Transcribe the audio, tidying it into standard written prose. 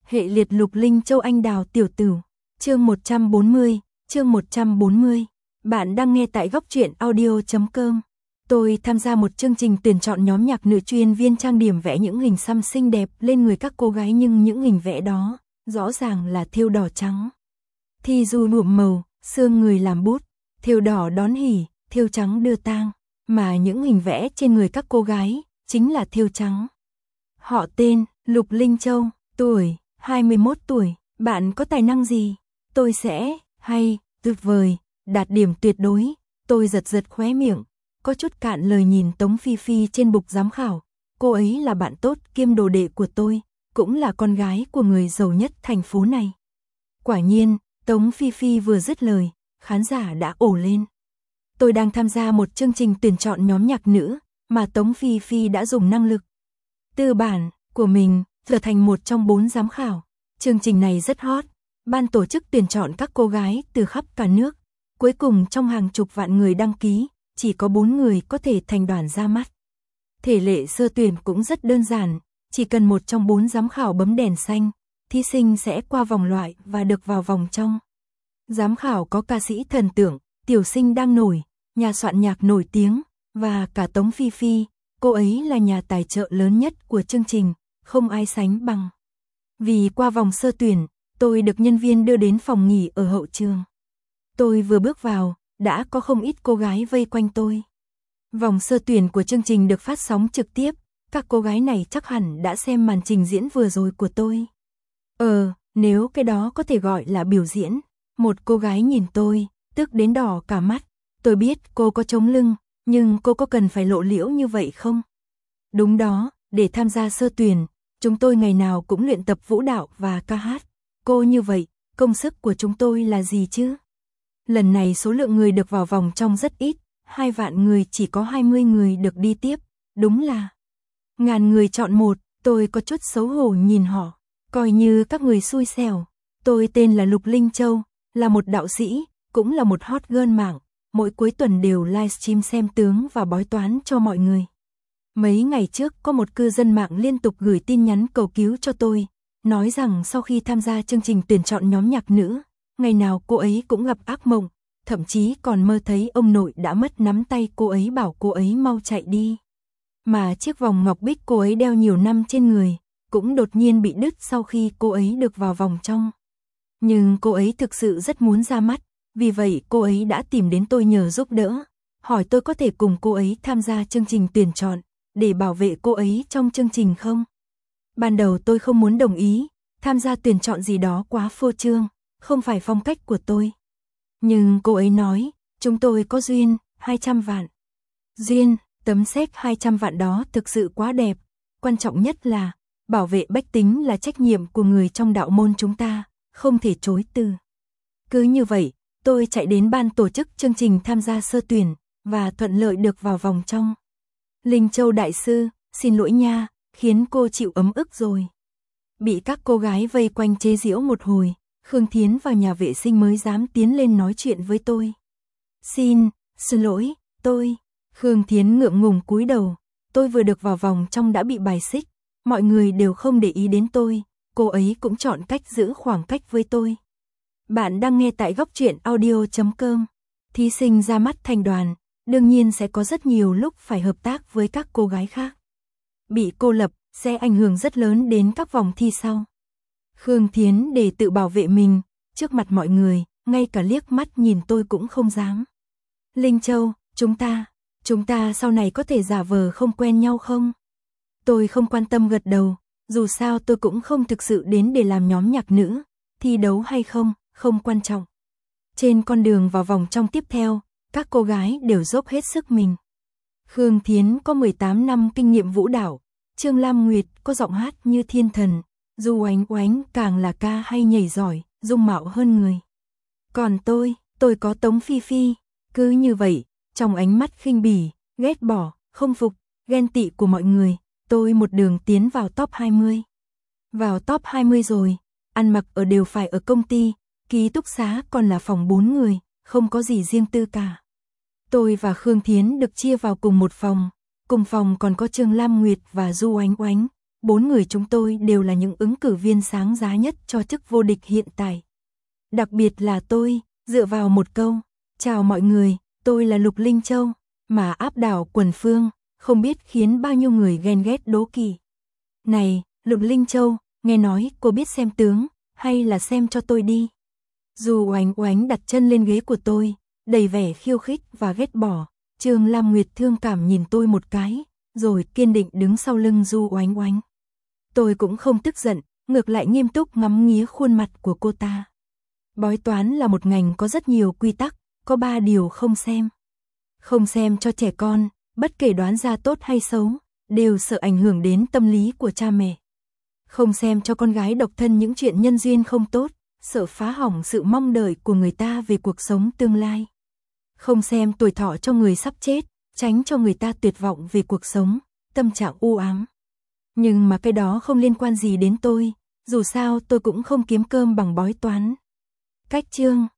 Hệ liệt Lục Linh Châu Anh Đào Tiểu Tửu, chương 140. Bạn đang nghe tại góc truyện audio.com. Tôi tham gia một chương trình tuyển chọn nhóm nhạc nữ chuyên viên trang điểm vẽ những hình xăm xinh đẹp lên người các cô gái, nhưng những hình vẽ đó rõ ràng là thêu đỏ trắng. Thi du nhuộm màu, xương người làm bút, thêu đỏ đón hỉ, thêu trắng đưa tang, mà những hình vẽ trên người các cô gái chính là thêu trắng. Họ tên Lục Linh Châu, tuổi 21 tuổi, bạn có tài năng gì? Tôi sẽ, hay, tuyệt vời, đạt điểm tuyệt đối. Tôi giật khóe miệng, có chút cạn lời nhìn Tống Phi Phi trên bục giám khảo. Cô ấy là bạn tốt kiêm đồ đệ của tôi, cũng là con gái của người giàu nhất thành phố này. Quả nhiên, Tống Phi Phi vừa dứt lời, khán giả đã ồ lên. Tôi đang tham gia một chương trình tuyển chọn nhóm nhạc nữ, mà Tống Phi Phi đã dùng năng lực tư bản của mình trở thành một trong 4 giám khảo. Chương trình này rất hot, ban tổ chức tuyển chọn các cô gái từ khắp cả nước. Cuối cùng trong hàng chục vạn người đăng ký, chỉ có 4 người có thể thành đoàn ra mắt. Thể lệ sơ tuyển cũng rất đơn giản, chỉ cần một trong 4 giám khảo bấm đèn xanh, thí sinh sẽ qua vòng loại và được vào vòng trong. Giám khảo có ca sĩ thần tượng, tiểu sinh đang nổi, nhà soạn nhạc nổi tiếng, và cả Tống Phi Phi, cô ấy là nhà tài trợ lớn nhất của chương trình, không ai sánh bằng. Vì qua vòng sơ tuyển, tôi được nhân viên đưa đến phòng nghỉ ở hậu trường. Tôi vừa bước vào, đã có không ít cô gái vây quanh tôi. Vòng sơ tuyển của chương trình được phát sóng trực tiếp, các cô gái này chắc hẳn đã xem màn trình diễn vừa rồi của tôi. Nếu cái đó có thể gọi là biểu diễn. Một cô gái nhìn tôi, tức đến đỏ cả mắt. Tôi biết cô có chống lưng, nhưng cô có cần phải lộ liễu như vậy không? Đúng đó, để tham gia sơ tuyển, chúng tôi ngày nào cũng luyện tập vũ đạo và ca hát. Cô như vậy, công sức của chúng tôi là gì chứ? Lần này số lượng người được vào vòng trong rất ít, 2 vạn người chỉ có 20 người được đi tiếp, đúng là ngàn người chọn một. Tôi có chút xấu hổ nhìn họ, coi như các người xui xẻo. Tôi tên là Lục Linh Châu, là một đạo sĩ, cũng là một hot girl mạng, mỗi cuối tuần đều livestream xem tướng và bói toán cho mọi người. Mấy ngày trước có một cư dân mạng liên tục gửi tin nhắn cầu cứu cho tôi, nói rằng sau khi tham gia chương trình tuyển chọn nhóm nhạc nữ, ngày nào cô ấy cũng gặp ác mộng, thậm chí còn mơ thấy ông nội đã mất nắm tay cô ấy bảo cô ấy mau chạy đi. Mà chiếc vòng ngọc bích cô ấy đeo nhiều năm trên người, cũng đột nhiên bị đứt sau khi cô ấy được vào vòng trong. Nhưng cô ấy thực sự rất muốn ra mắt, vì vậy cô ấy đã tìm đến tôi nhờ giúp đỡ, hỏi tôi có thể cùng cô ấy tham gia chương trình tuyển chọn, để bảo vệ cô ấy trong chương trình không? Ban đầu tôi không muốn đồng ý, tham gia tuyển chọn gì đó quá phô trương, không phải phong cách của tôi. Nhưng cô ấy nói, chúng tôi có duyên, 200 vạn. Duyên, tấm séc 200 vạn đó thực sự quá đẹp, quan trọng nhất là, bảo vệ bách tính là trách nhiệm của người trong đạo môn chúng ta, không thể chối từ. Cứ như vậy, tôi chạy đến ban tổ chức chương trình tham gia sơ tuyển, và thuận lợi được vào vòng trong. Linh Châu đại sư, xin lỗi nha, khiến cô chịu ấm ức rồi. Bị các cô gái vây quanh chế giễu một hồi, Khương Thiến vào nhà vệ sinh mới dám tiến lên nói chuyện với tôi. Xin lỗi, tôi. Khương Thiến ngượng ngùng cúi đầu, tôi vừa được vào vòng trong đã bị bài xích, mọi người đều không để ý đến tôi, cô ấy cũng chọn cách giữ khoảng cách với tôi. Bạn đang nghe tại góc truyện audio.com. Thí sinh ra mắt thành đoàn, đương nhiên sẽ có rất nhiều lúc phải hợp tác với các cô gái khác. Bị cô lập sẽ ảnh hưởng rất lớn đến các vòng thi sau. Khương Thiến để tự bảo vệ mình, trước mặt mọi người, ngay cả liếc mắt nhìn tôi cũng không dám. Linh Châu, chúng ta sau này có thể giả vờ không quen nhau không? Tôi không quan tâm gật đầu, dù sao tôi cũng không thực sự đến để làm nhóm nhạc nữ, thi đấu hay không, không quan trọng. Trên con đường vào vòng trong tiếp theo, các cô gái đều dốc hết sức mình. Khương Thiến có 18 năm kinh nghiệm vũ đạo, Trương Lam Nguyệt có giọng hát như thiên thần, Du Oánh Oánh càng là ca hay nhảy giỏi, dung mạo hơn người. Còn tôi có Tống Phi Phi, cứ như vậy, trong ánh mắt khinh bỉ, ghét bỏ, không phục, ghen tị của mọi người, tôi một đường tiến vào top 20. Vào top 20 rồi, ăn mặc ở đều phải ở công ty, ký túc xá còn là phòng 4 người, không có gì riêng tư cả. Tôi và Khương Thiến được chia vào cùng một phòng, cùng phòng còn có Trương Lam Nguyệt và Du Oánh Oánh, 4 người chúng tôi đều là những ứng cử viên sáng giá nhất cho chức vô địch hiện tại. Đặc biệt là tôi, dựa vào một câu, chào mọi người, tôi là Lục Linh Châu, mà áp đảo quần phương, không biết khiến bao nhiêu người ghen ghét đố kỵ. Này, Lục Linh Châu, nghe nói cô biết xem tướng, hay là xem cho tôi đi. Dù Oánh Oánh đặt chân lên ghế của tôi, đầy vẻ khiêu khích và ghét bỏ, Trương Lam Nguyệt thương cảm nhìn tôi một cái, rồi kiên định đứng sau lưng Du Oánh Oánh. Tôi cũng không tức giận, ngược lại nghiêm túc ngắm nghía khuôn mặt của cô ta. Bói toán là một ngành có rất nhiều quy tắc, có 3 điều không xem. Không xem cho trẻ con, bất kể đoán ra tốt hay xấu, đều sợ ảnh hưởng đến tâm lý của cha mẹ. Không xem cho con gái độc thân những chuyện nhân duyên không tốt, sợ phá hỏng sự mong đợi của người ta về cuộc sống tương lai. Không xem tuổi thọ cho người sắp chết, tránh cho người ta tuyệt vọng về cuộc sống, tâm trạng u ám. Nhưng mà cái đó không liên quan gì đến tôi, dù sao tôi cũng không kiếm cơm bằng bói toán. Cách chương